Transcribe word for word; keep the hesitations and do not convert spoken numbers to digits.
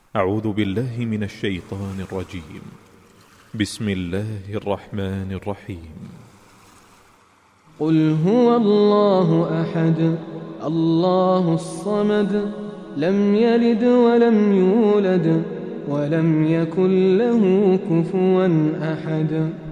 أعوذ بالله من الشيطان الرجيم. بسم الله الرحمن الرحيم. قل هو الله أحد الله الصمد لم يلد ولم يولد ولم يكن له كفوا أحد.